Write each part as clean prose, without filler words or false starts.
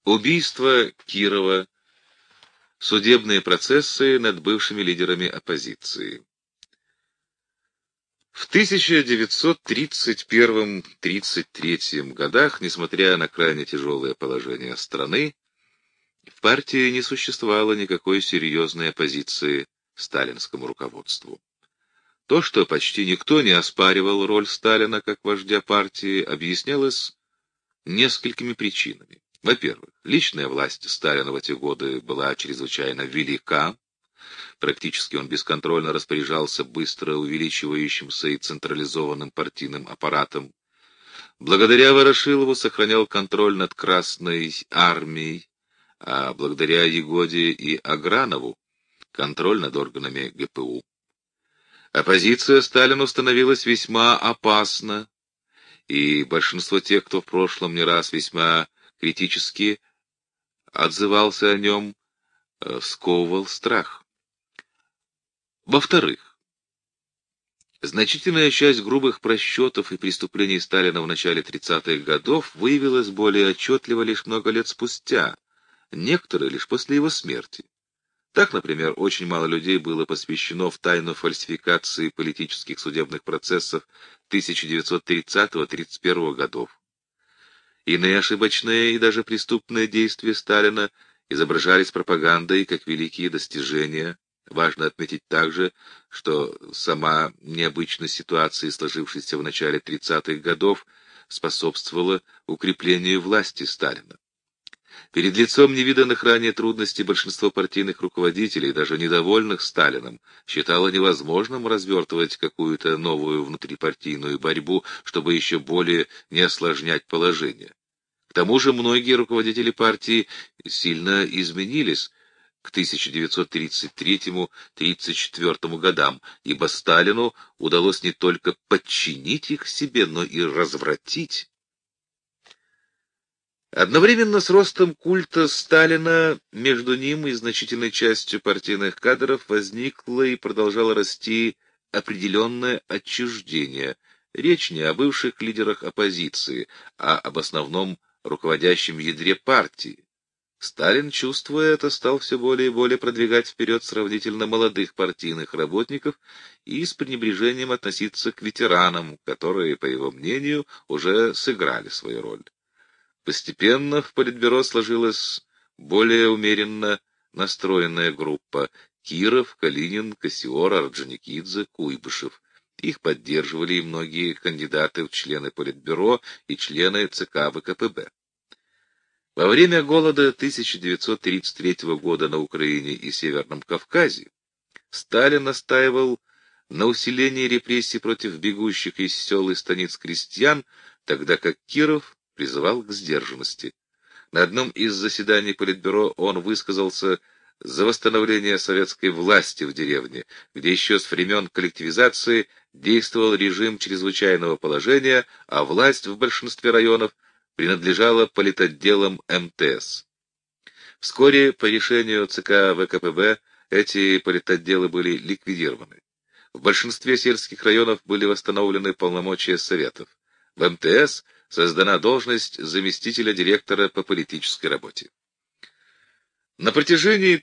Убийство Кирова. Судебные процессы над бывшими лидерами оппозиции. В 1931-33 годах, несмотря на крайне тяжелое положение страны, в партии не существовало никакой серьезной оппозиции сталинскому руководству. То, что почти никто не оспаривал роль Сталина как вождя партии, объяснялось несколькими причинами. Во-первых, личная власть Сталина в эти годы была чрезвычайно велика. Практически он бесконтрольно распоряжался быстро увеличивающимся и централизованным партийным аппаратом. Благодаря Ворошилову сохранял контроль над Красной армией, а благодаря Ягоде и Агранову контроль над органами ГПУ. Оппозиция Сталину становилась весьма опасна, и большинство тех, кто в прошлом не раз весьма критически отзывался о нем, сковывал страх. Во-вторых, значительная часть грубых просчетов и преступлений Сталина в начале 30-х годов выявилась более отчетливо лишь много лет спустя, некоторые лишь после его смерти. Так, например, очень мало людей было посвящено в тайну фальсификации политических судебных процессов 1930-31 годов. Иные ошибочные и даже преступные действия Сталина изображались пропагандой как великие достижения. Важно отметить также, что сама необычность ситуации, сложившейся в начале 30-х годов, способствовала укреплению власти Сталина. Перед лицом невиданных ранее трудностей большинство партийных руководителей, даже недовольных Сталином, считало невозможным развертывать какую-то новую внутрипартийную борьбу, чтобы еще более не осложнять положение. К тому же многие руководители партии сильно изменились к 1933-34 годам, ибо Сталину удалось не только подчинить их себе, но и развратить. Одновременно с ростом культа Сталина между ним и значительной частью партийных кадров возникло и продолжало расти определенное отчуждение. Речь не о бывших лидерах оппозиции, а об основном руководящем ядре партии. Сталин, чувствуя это, стал все более и более продвигать вперед сравнительно молодых партийных работников и с пренебрежением относиться к ветеранам, которые, по его мнению, уже сыграли свою роль. Постепенно в Политбюро сложилась более умеренно настроенная группа: Киров, Калинин, Кассиор, Орджоникидзе, Куйбышев. Их поддерживали и многие кандидаты в члены Политбюро и члены ЦК ВКПБ. Во время голода 1933 года на Украине и Северном Кавказе Сталин настаивал на усилении репрессий против бегущих из сел и станиц крестьян, тогда как Киров призывал к сдержанности. На одном из заседаний Политбюро он высказался за восстановление советской власти в деревне, где еще с времен коллективизации действовал режим чрезвычайного положения, а власть в большинстве районов принадлежала политотделам МТС. Вскоре по решению ЦК ВКПБ эти политотделы были ликвидированы. В большинстве сельских районов были восстановлены полномочия советов. В МТС создана должность заместителя директора по политической работе. На протяжении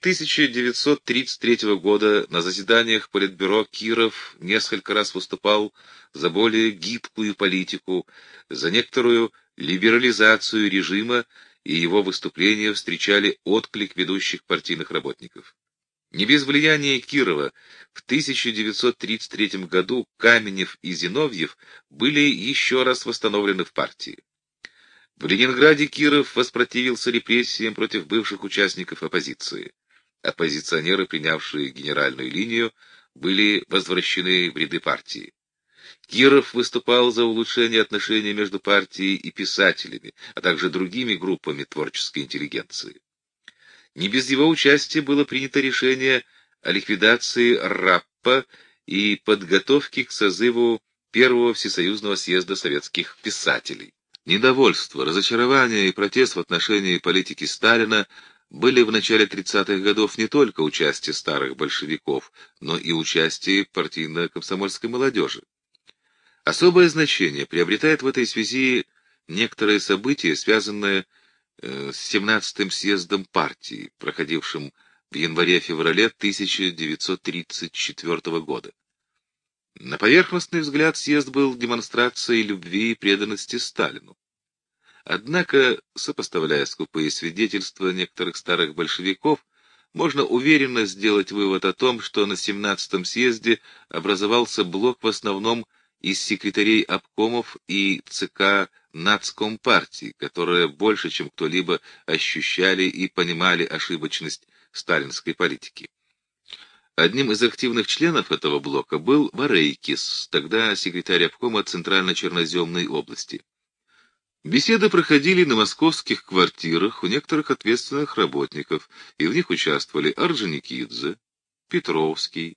1933 года на заседаниях Политбюро Киров несколько раз выступал за более гибкую политику, за некоторую либерализацию режима, и его выступления встречали отклик ведущих партийных работников. Не без влияния Кирова в 1933 году Каменев и Зиновьев были еще раз восстановлены в партии. В Ленинграде Киров воспротивился репрессиям против бывших участников оппозиции. Оппозиционеры, принявшие генеральную линию, были возвращены в ряды партии. Киров выступал за улучшение отношений между партией и писателями, а также другими группами творческой интеллигенции. Не без его участия было принято решение о ликвидации РАППа и подготовке к созыву Первого Всесоюзного съезда советских писателей. Недовольство, разочарование и протест в отношении политики Сталина были в начале 30-х годов не только у части старых большевиков, но и у части партийно-комсомольской молодежи. Особое значение приобретает в этой связи некоторые события, связанные с 17-м съездом партии, проходившим в январе-феврале 1934 года. На поверхностный взгляд съезд был демонстрацией любви и преданности Сталину. Однако, сопоставляя скупые свидетельства некоторых старых большевиков, можно уверенно сделать вывод о том, что на 17-м съезде образовался блок в основном из секретарей обкомов и ЦК Нацкомпартии, которые больше, чем кто-либо, ощущали и понимали ошибочность сталинской политики. Одним из активных членов этого блока был Варейкис, тогда секретарь обкома Центрально-Черноземной области. Беседы проходили на московских квартирах у некоторых ответственных работников, и в них участвовали Орджоникидзе, Петровский,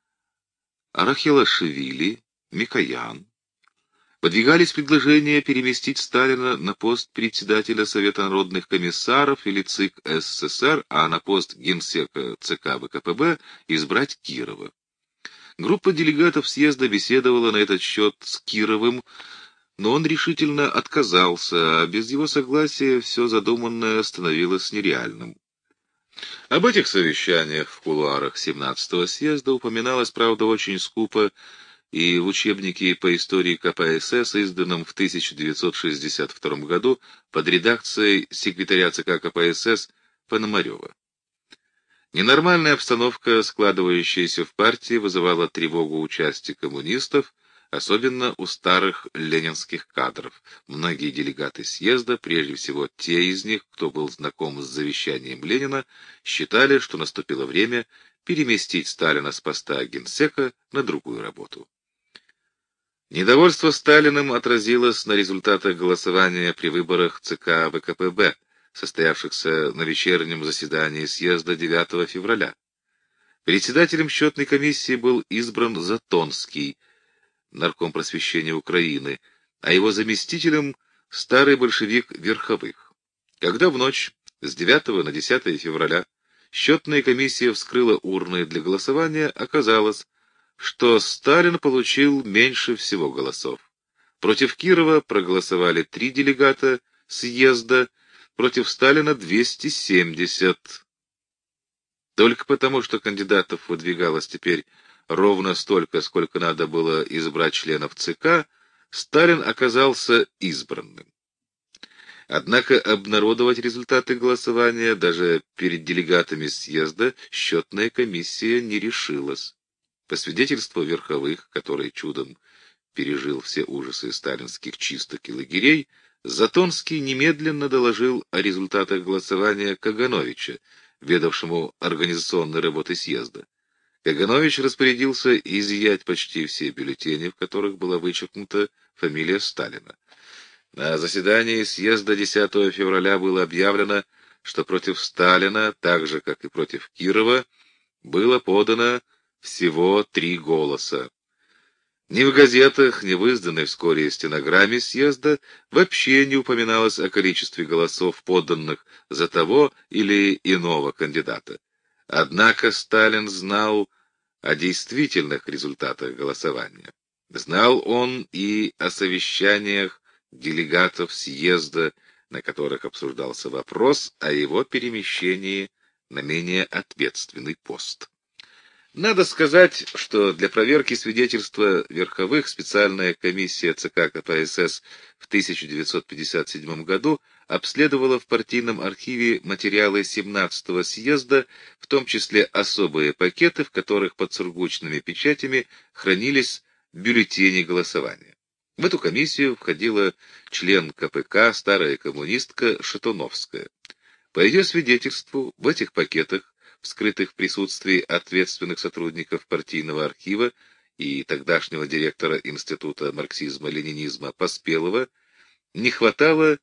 Арахилашвили, Микоян. Выдвигались предложения переместить Сталина на пост председателя Совета народных комиссаров или ЦИК СССР, а на пост генсека ЦК ВКПБ избрать Кирова. Группа делегатов съезда беседовала на этот счет с Кировым, но он решительно отказался, а без его согласия все задуманное становилось нереальным. Об этих совещаниях в кулуарах 17-го съезда упоминалось, правда, очень скупо, и в учебнике по истории КПСС, изданном в 1962 году под редакцией секретаря ЦК КПСС Пономарева. Ненормальная обстановка, складывающаяся в партии, вызывала тревогу у части коммунистов, особенно у старых ленинских кадров. Многие делегаты съезда, прежде всего те из них, кто был знаком с завещанием Ленина, считали, что наступило время переместить Сталина с поста генсека на другую работу. Недовольство Сталиным отразилось на результатах голосования при выборах ЦК ВКПБ, состоявшихся на вечернем заседании съезда 9 февраля. Председателем счетной комиссии был избран Затонский, нарком просвещения Украины, а его заместителем — старый большевик Верховых. Когда в ночь с 9 на 10 февраля счетная комиссия вскрыла урны для голосования, оказалось, что Сталин получил меньше всего голосов. Против Кирова проголосовали 3 делегата съезда, против Сталина 270. Только потому, что кандидатов выдвигалось теперь ровно столько, сколько надо было избрать членов ЦК, Сталин оказался избранным. Однако обнародовать результаты голосования даже перед делегатами съезда счетная комиссия не решилась. По свидетельству Верховых, который чудом пережил все ужасы сталинских чисток и лагерей, Затонский немедленно доложил о результатах голосования Кагановича, ведавшему организационной работой съезда. Каганович распорядился изъять почти все бюллетени, в которых была вычеркнута фамилия Сталина. На заседании съезда 10 февраля было объявлено, что против Сталина, так же, как и против Кирова, было подано всего 3 голоса. Ни в газетах, ни в изданной вскоре стенограмме съезда вообще не упоминалось о количестве голосов, поданных за того или иного кандидата. Однако Сталин знал о действительных результатах голосования. Знал он и о совещаниях делегатов съезда, на которых обсуждался вопрос о его перемещении на менее ответственный пост. Надо сказать, что для проверки свидетельства Верховых специальная комиссия ЦК КПСС в 1957 году обследовала в партийном архиве материалы 17-го съезда, в том числе особые пакеты, в которых под сургучными печатями хранились бюллетени голосования. В эту комиссию входила член КПК, старая коммунистка Шатуновская. По ее свидетельству, в этих пакетах, вскрытых в присутствии ответственных сотрудников партийного архива и тогдашнего директора Института марксизма-ленинизма Поспелова, не хватало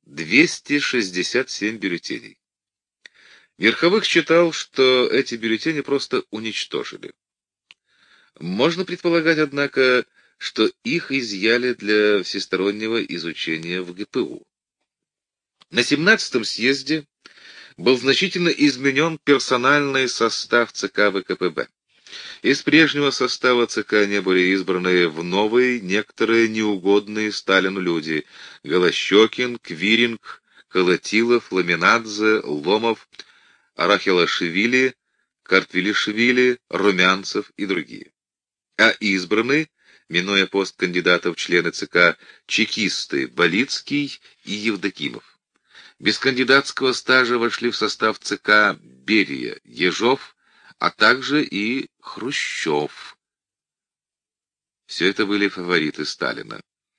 267 бюллетеней. Верховых считал, что эти бюллетени просто уничтожили. Можно предполагать, однако, что их изъяли для всестороннего изучения в ГПУ. На 17-м съезде был значительно изменен персональный состав ЦК ВКПБ. Из прежнего состава ЦК не были избраны в новый некоторые неугодные Сталину люди — Голощекин, Квиринг, Колотилов, Ламинадзе, Ломов, Арахилашвили, Картвилишвили, Румянцев и другие. А избраны, минуя пост кандидатов в члены ЦК, чекисты Болицкий и Евдокимов. Без кандидатского стажа вошли в состав ЦК Берия, Ежов, а также и Хрущев. Все это были фавориты Сталина.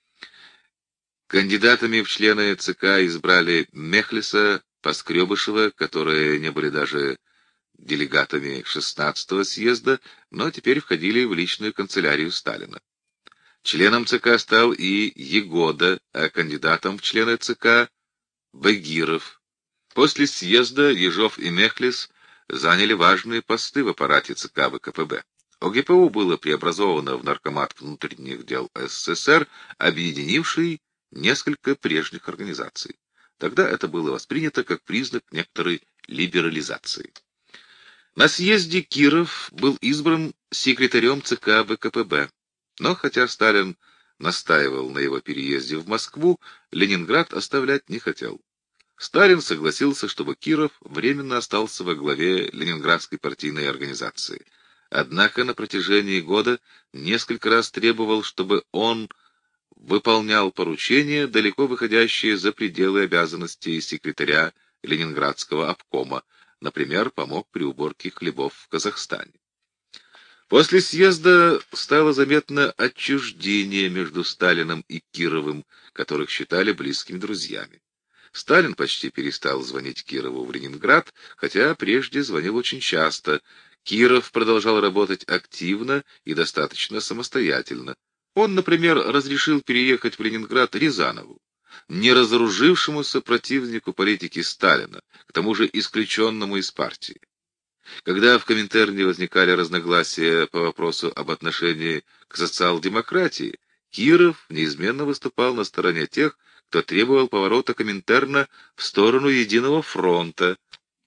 Кандидатами в члены ЦК избрали Мехлиса, Поскребышева, которые не были даже делегатами 16-го съезда, но теперь входили в личную канцелярию Сталина. Членом ЦК стал и Егода, а кандидатом в члены ЦК — Багиров. После съезда Ежов и Мехлис заняли важные посты в аппарате ЦК ВКПБ. ОГПУ было преобразовано в Наркомат внутренних дел СССР, объединивший несколько прежних организаций. Тогда это было воспринято как признак некоторой либерализации. На съезде Киров был избран секретарем ЦК ВКПБ, но хотя Сталин настаивал на его переезде в Москву, Ленинград оставлять не хотел. Сталин согласился, чтобы Киров временно остался во главе Ленинградской партийной организации. Однако на протяжении года несколько раз требовал, чтобы он выполнял поручения, далеко выходящие за пределы обязанностей секретаря Ленинградского обкома, например, помог при уборке хлебов в Казахстане. После съезда стало заметно отчуждение между Сталиным и Кировым, которых считали близкими друзьями. Сталин почти перестал звонить Кирову в Ленинград, хотя прежде звонил очень часто. Киров продолжал работать активно и достаточно самостоятельно. Он, например, разрешил переехать в Ленинград Рязанову, не разоружившемуся противнику политики Сталина, к тому же исключенному из партии. Когда в Коминтерне возникали разногласия по вопросу об отношении к социал-демократии, Киров неизменно выступал на стороне тех, кто требовал поворота Коминтерна в сторону Единого фронта.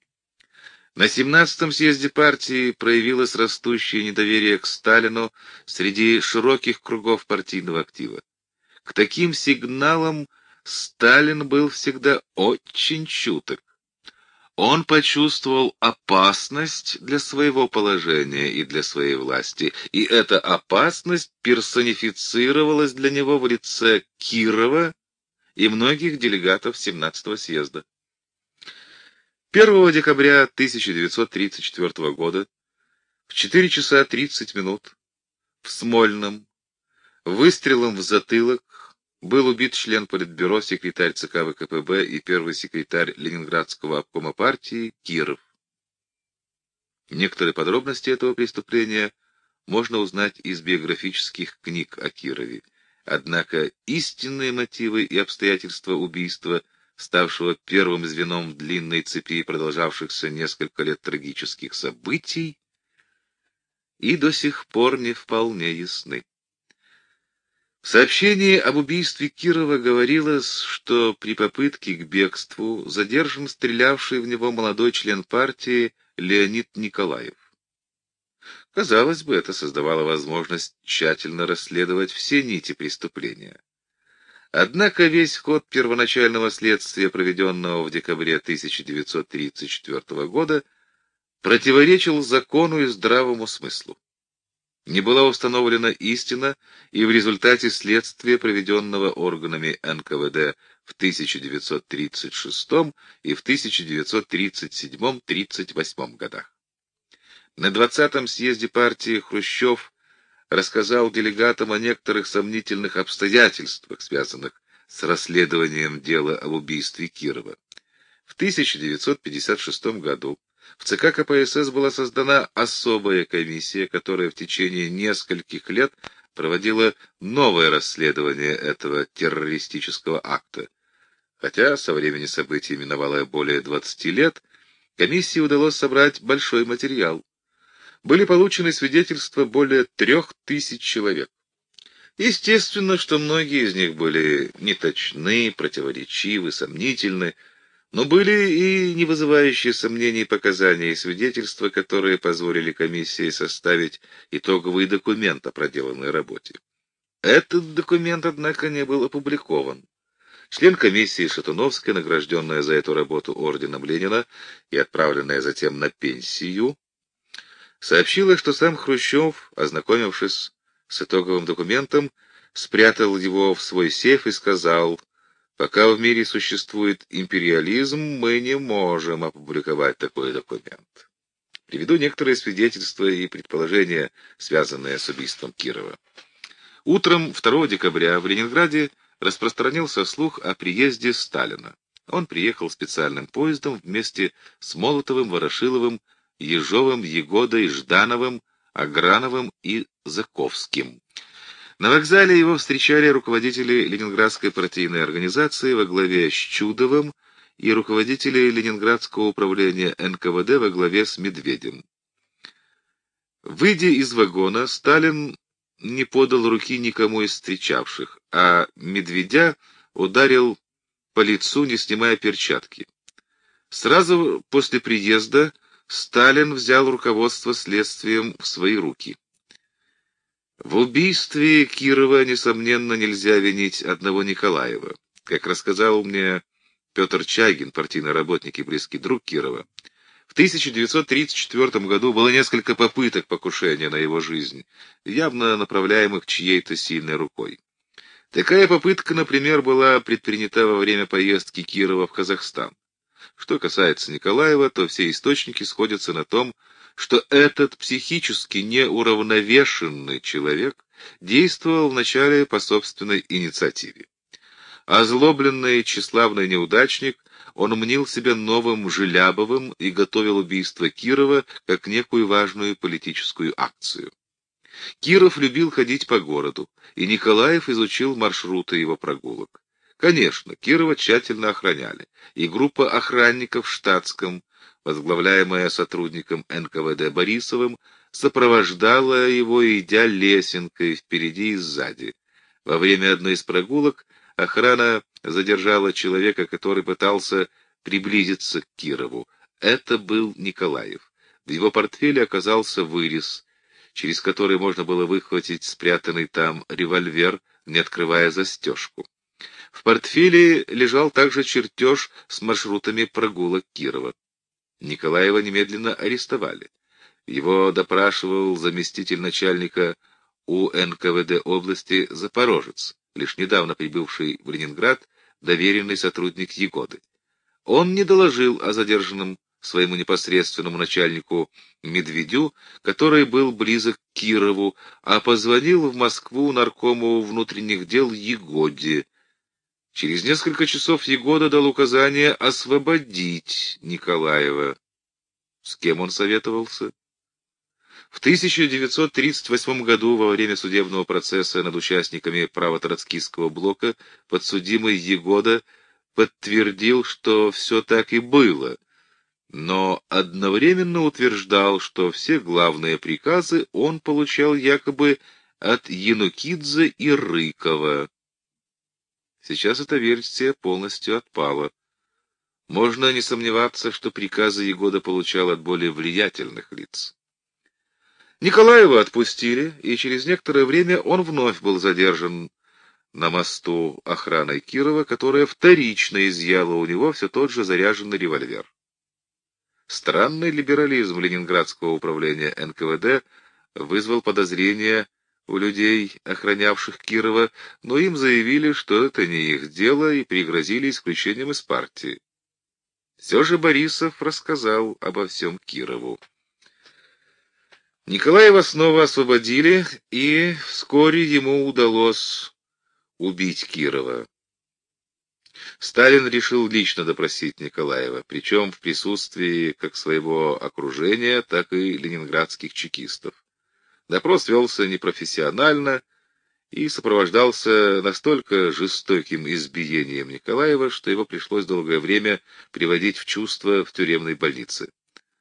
На 17-м съезде партии проявилось растущее недоверие к Сталину среди широких кругов партийного актива. К таким сигналам Сталин был всегда очень чуток. Он почувствовал опасность для своего положения и для своей власти, и эта опасность персонифицировалась для него в лице Кирова и многих делегатов 17-го съезда. 1 декабря 1934 года в 4 часа 30 минут в Смольном выстрелом в затылок был убит член Политбюро, секретарь ЦК ВКПБ и первый секретарь Ленинградского обкома партии Киров. Некоторые подробности этого преступления можно узнать из биографических книг о Кирове. Однако истинные мотивы и обстоятельства убийства, ставшего первым звеном в длинной цепи продолжавшихся несколько лет трагических событий, и до сих пор не вполне ясны. В сообщении об убийстве Кирова говорилось, что при попытке к бегству задержан стрелявший в него молодой член партии Леонид Николаев. Казалось бы, это создавало возможность тщательно расследовать все нити преступления. Однако весь ход первоначального следствия, проведенного в декабре 1934 года, противоречил закону и здравому смыслу. Не была установлена истина, и в результате следствия, проведенного органами НКВД в 1936 и в 1937-38 годах. На 20-м съезде партии Хрущев рассказал делегатам о некоторых сомнительных обстоятельствах, связанных с расследованием дела об убийстве Кирова. В 1956 году в ЦК КПСС была создана особая комиссия, которая в течение нескольких лет проводила новое расследование этого террористического акта. Хотя со времени событий миновало более 20 лет, комиссии удалось собрать большой материал. Были получены свидетельства более 3000 человек. Естественно, что многие из них были неточны, противоречивы, сомнительны, но были и не вызывающие сомнений показания и свидетельства, которые позволили комиссии составить итоговый документ о проделанной работе. Этот документ, однако, не был опубликован. Член комиссии Шатуновская, награжденная за эту работу орденом Ленина и отправленная затем на пенсию, сообщила, что сам Хрущев, ознакомившись с итоговым документом, спрятал его в свой сейф и сказал: «Пока в мире существует империализм, мы не можем опубликовать такой документ». Приведу некоторые свидетельства и предположения, связанные с убийством Кирова. Утром 2 декабря в Ленинграде распространился слух о приезде Сталина. Он приехал специальным поездом вместе с Молотовым, Ворошиловым, Ежовым, Егодой, Ждановым, Аграновым и Заковским. На вокзале его встречали руководители Ленинградской партийной организации во главе с Чудовым и руководители Ленинградского управления НКВД во главе с Медведем. Выйдя из вагона, Сталин не подал руки никому из встречавших, а Медведя ударил по лицу, не снимая перчатки. Сразу после приезда Сталин взял руководство следствием в свои руки. В убийстве Кирова, несомненно, нельзя винить одного Николаева. Как рассказал мне Петр Чагин, партийный работник и близкий друг Кирова, в 1934 году было несколько попыток покушения на его жизнь, явно направляемых чьей-то сильной рукой. Такая попытка, например, была предпринята во время поездки Кирова в Казахстан. Что касается Николаева, то все источники сходятся на том, что этот психически неуравновешенный человек действовал вначале по собственной инициативе. Озлобленный тщеславный неудачник, он мнил себя новым Желябовым и готовил убийство Кирова как некую важную политическую акцию. Киров любил ходить по городу, и Николаев изучил маршруты его прогулок. Конечно, Кирова тщательно охраняли, и группа охранников в штатском, возглавляемая сотрудником НКВД Борисовым, сопровождала его, идя лесенкой впереди и сзади. Во время одной из прогулок охрана задержала человека, который пытался приблизиться к Кирову. Это был Николаев. В его портфеле оказался вырез, через который можно было выхватить спрятанный там револьвер, не открывая застежку. В портфеле лежал также чертеж с маршрутами прогулок Кирова. Николаева немедленно арестовали. Его допрашивал заместитель начальника УНКВД области Запорожец, лишь недавно прибывший в Ленинград, доверенный сотрудник Егоды. Он не доложил о задержанном своему непосредственному начальнику Медведю, который был близок к Кирову, а позвонил в Москву наркому внутренних дел Егоде. Через несколько часов Егода дал указание освободить Николаева. С кем он советовался? В 1938 году, во время судебного процесса над участниками право-троцкистского блока, подсудимый Егода подтвердил, что все так и было, но одновременно утверждал, что все главные приказы он получал якобы от Янукидзе и Рыкова. Сейчас эта версия полностью отпала. Можно не сомневаться, что приказы Егода получал от более влиятельных лиц. Николаева отпустили, и через некоторое время он вновь был задержан на мосту охраной Кирова, которая вторично изъяла у него все тот же заряженный револьвер. Странный либерализм Ленинградского управления НКВД вызвал подозрения у людей, охранявших Кирова, но им заявили, что это не их дело, и пригрозили исключением из партии. Все же Борисов рассказал обо всем Кирову. Николаева снова освободили, и вскоре ему удалось убить Кирова. Сталин решил лично допросить Николаева, причем в присутствии как своего окружения, так и ленинградских чекистов. Допрос велся непрофессионально и сопровождался настолько жестоким избиением Николаева, что его пришлось долгое время приводить в чувство в тюремной больнице.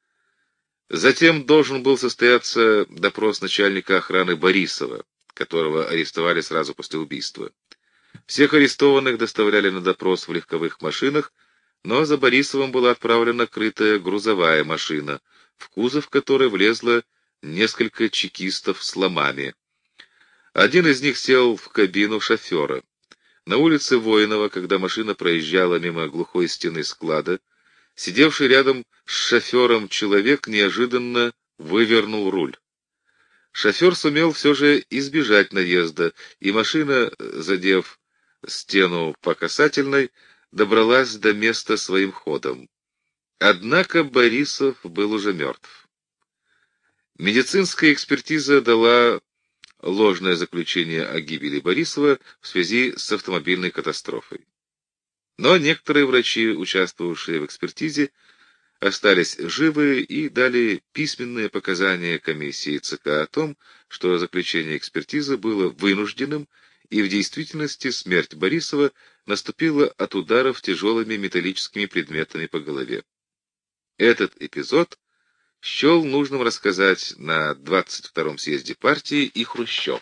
Затем должен был состояться допрос начальника охраны Борисова, которого арестовали сразу после убийства. Всех арестованных доставляли на допрос в легковых машинах, но за Борисовым была отправлена крытая грузовая машина, в кузов которой влезло несколько чекистов с ломами. Один из них сел в кабину шофера. На улице Воинова, когда машина проезжала мимо глухой стены склада, сидевший рядом с шофером человек неожиданно вывернул руль. Шофер сумел все же избежать наезда, и машина, задев стену по касательной, добралась до места своим ходом. Однако Борисов был уже мертв. Медицинская экспертиза дала ложное заключение о гибели Борисова в связи с автомобильной катастрофой. Но некоторые врачи, участвовавшие в экспертизе, остались живы и дали письменные показания комиссии ЦК о том, что заключение экспертизы было вынужденным, и в действительности смерть Борисова наступила от ударов тяжелыми металлическими предметами по голове. Этот эпизод счел нужным рассказать на 22-м съезде партии и Хрущев.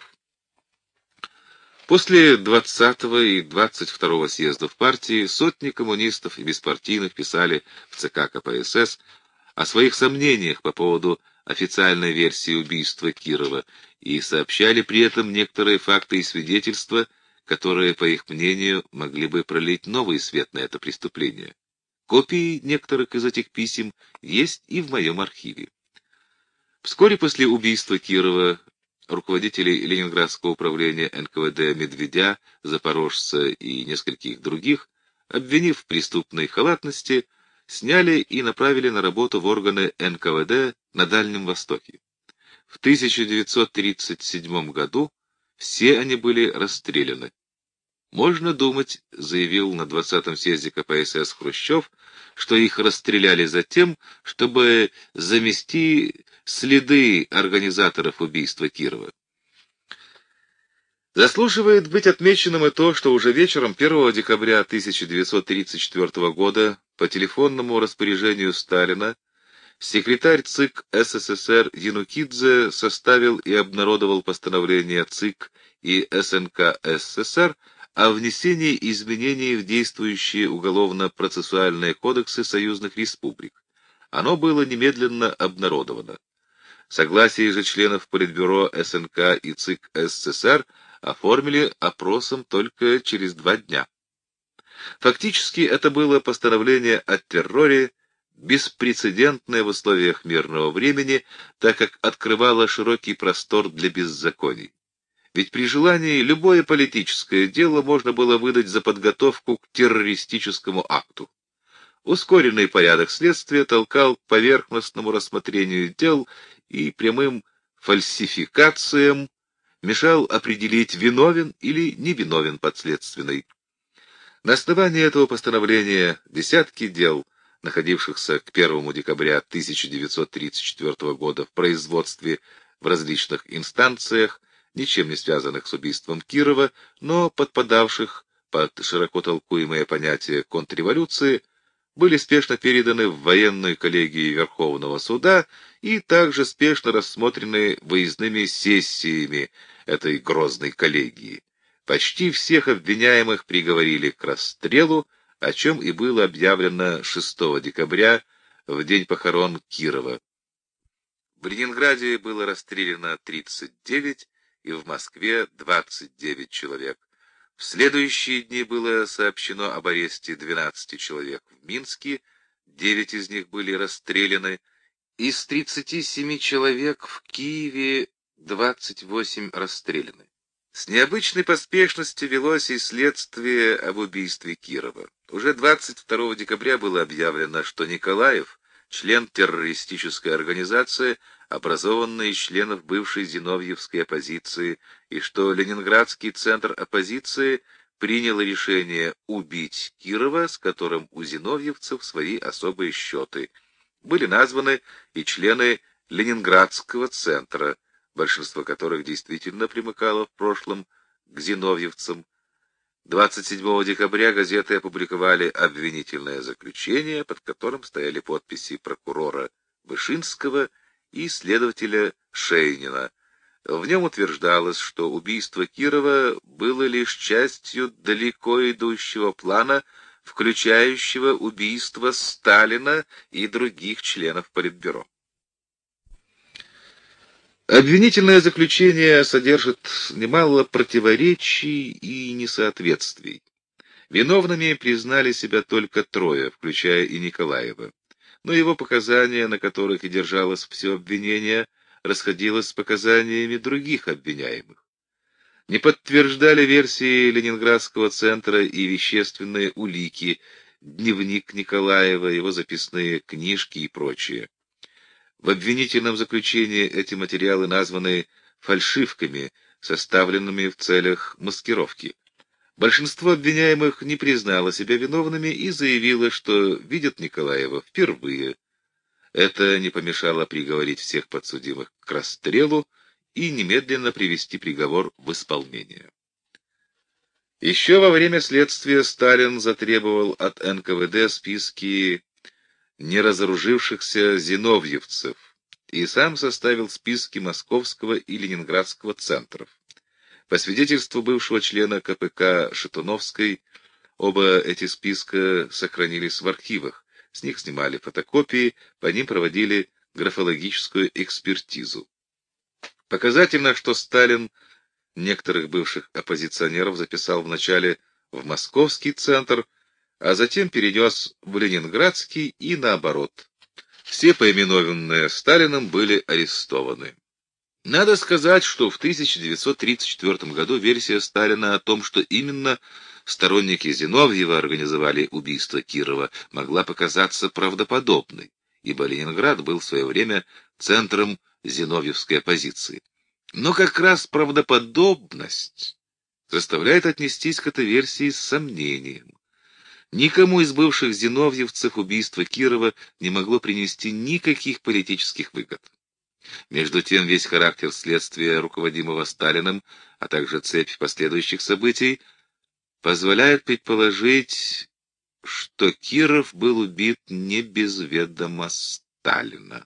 После 20-го и 22-го съездов партии сотни коммунистов и беспартийных писали в ЦК КПСС о своих сомнениях по поводу официальной версии убийства Кирова и сообщали при этом некоторые факты и свидетельства, которые, по их мнению, могли бы пролить новый свет на это преступление. Копии некоторых из этих писем есть и в моем архиве. Вскоре после убийства Кирова руководителей Ленинградского управления НКВД Медведя, Запорожца и нескольких других, обвинив в преступной халатности, сняли и направили на работу в органы НКВД на Дальнем Востоке. В 1937 году все они были расстреляны. «Можно думать», — заявил на 20-м съезде КПСС Хрущев, что их расстреляли за тем, чтобы замести следы организаторов убийства Кирова. Заслуживает быть отмеченным и то, что уже вечером 1 декабря 1934 года по телефонному распоряжению Сталина секретарь ЦИК СССР Янукидзе составил и обнародовал постановление ЦИК и СНК СССР о внесении изменений в действующие уголовно-процессуальные кодексы союзных республик. Оно было немедленно обнародовано. Согласие же членов Политбюро СНК и ЦИК СССР оформили опросом только через 2 дня. Фактически это было постановление о терроре, беспрецедентное в условиях мирного времени, так как открывало широкий простор для беззаконий. Ведь при желании любое политическое дело можно было выдать за подготовку к террористическому акту. Ускоренный порядок следствия толкал к поверхностному рассмотрению дел и прямым фальсификациям, мешал определить, виновен или невиновен подследственный. На основании этого постановления десятки дел, находившихся к 1 декабря 1934 года в производстве в различных инстанциях, ничем не связанных с убийством Кирова, но подпадавших под широко толкуемое понятие контрреволюции, были спешно переданы в военную коллегию Верховного суда и также спешно рассмотрены выездными сессиями этой грозной коллегии. Почти всех обвиняемых приговорили к расстрелу, о чем и было объявлено 6 декабря, в день похорон Кирова. В Ленинграде было расстреляно 39, и в Москве 29 человек. В следующие дни было сообщено об аресте 12 человек в Минске, 9 из них были расстреляны, из 37 человек в Киеве 28 расстреляны. С необычной поспешностью велось и следствие об убийстве Кирова. Уже 22 декабря было объявлено, что Николаев, член террористической организации, образованной из членов бывшей зиновьевской оппозиции, и что Ленинградский центр оппозиции принял решение убить Кирова, с которым у зиновьевцев свои особые счеты. Были названы и члены Ленинградского центра, большинство которых действительно примыкало в прошлом к зиновьевцам. 27 декабря газеты опубликовали обвинительное заключение, под которым стояли подписи прокурора Вышинского и следователя Шейнина. В нем утверждалось, что убийство Кирова было лишь частью далеко идущего плана, включающего убийство Сталина и других членов Политбюро. Обвинительное заключение содержит немало противоречий и несоответствий. Виновными признали себя только трое, включая и Николаева. Но его показания, на которых и держалось все обвинение, расходилось с показаниями других обвиняемых. Не подтверждали версии Ленинградского центра и вещественные улики, дневник Николаева, его записные книжки и прочее. В обвинительном заключении эти материалы названы фальшивками, составленными в целях маскировки. Большинство обвиняемых не признало себя виновными и заявило, что видят Николаева впервые. Это не помешало приговорить всех подсудимых к расстрелу и немедленно привести приговор в исполнение. Еще во время следствия Сталин затребовал от НКВД списки неразоружившихся зиновьевцев и сам составил списки Московского и Ленинградского центров. По свидетельству бывшего члена КПК Шатуновской, оба эти списка сохранились в архивах, с них снимали фотокопии, по ним проводили графологическую экспертизу. Показательно, что Сталин некоторых бывших оппозиционеров записал вначале в Московский центр, а затем перенес в Ленинградский и наоборот. Все поименованные Сталином были арестованы. Надо сказать, что в 1934 году версия Сталина о том, что именно сторонники Зиновьева организовали убийство Кирова, могла показаться правдоподобной, ибо Ленинград был в свое время центром зиновьевской оппозиции. Но как раз правдоподобность заставляет отнестись к этой версии с сомнением. Никому из бывших зиновьевцев убийство Кирова не могло принести никаких политических выгод. Между тем, весь характер следствия, руководимого Сталиным, а также цепь последующих событий, позволяет предположить, что Киров был убит не без ведома Сталина.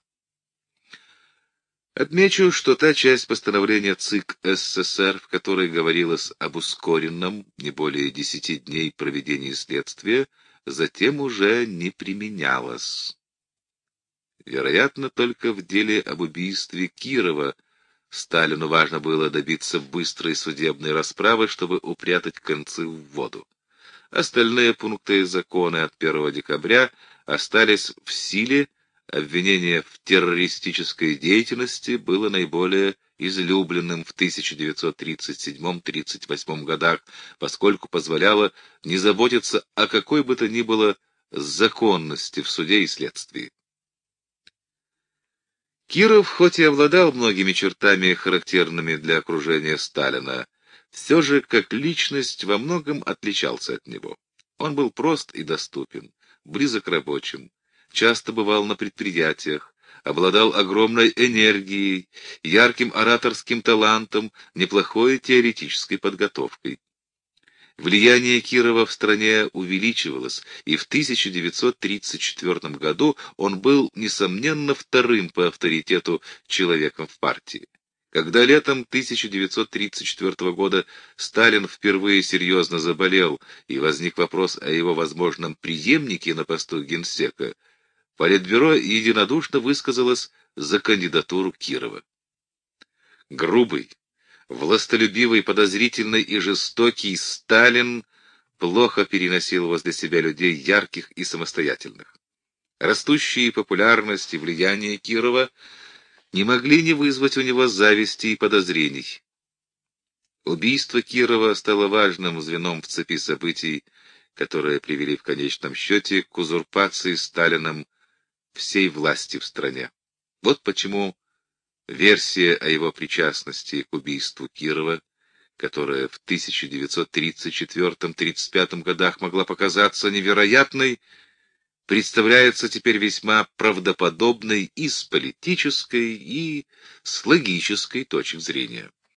Отмечу, что та часть постановления ЦИК СССР, в которой говорилось об ускоренном, не более 10 дней проведении следствия, затем уже не применялась. Вероятно, только в деле об убийстве Кирова Сталину важно было добиться быстрой судебной расправы, чтобы упрятать концы в воду. Остальные пункты закона от 1 декабря остались в силе. Обвинение в террористической деятельности было наиболее излюбленным в 1937-38 годах, поскольку позволяло не заботиться о какой бы то ни было законности в суде и следствии. Киров, хоть и обладал многими чертами, характерными для окружения Сталина, все же как личность во многом отличался от него. Он был прост и доступен, близок к рабочим, часто бывал на предприятиях, обладал огромной энергией, ярким ораторским талантом, неплохой теоретической подготовкой. Влияние Кирова в стране увеличивалось, и в 1934 году он был, несомненно, вторым по авторитету человеком в партии. Когда летом 1934 года Сталин впервые серьезно заболел и возник вопрос о его возможном преемнике на посту генсека, Политбюро единодушно высказалось за кандидатуру Кирова. Грубый, властолюбивый, подозрительный и жестокий Сталин плохо переносил возле себя людей ярких и самостоятельных. Растущие популярность и влияние Кирова не могли не вызвать у него зависти и подозрений. Убийство Кирова стало важным звеном в цепи событий, которые привели в конечном счете к узурпации Сталином всей власти в стране. Вот почему версия о его причастности к убийству Кирова, которая в 1934-35 годах могла показаться невероятной, представляется теперь весьма правдоподобной и с политической, и с логической точек зрения.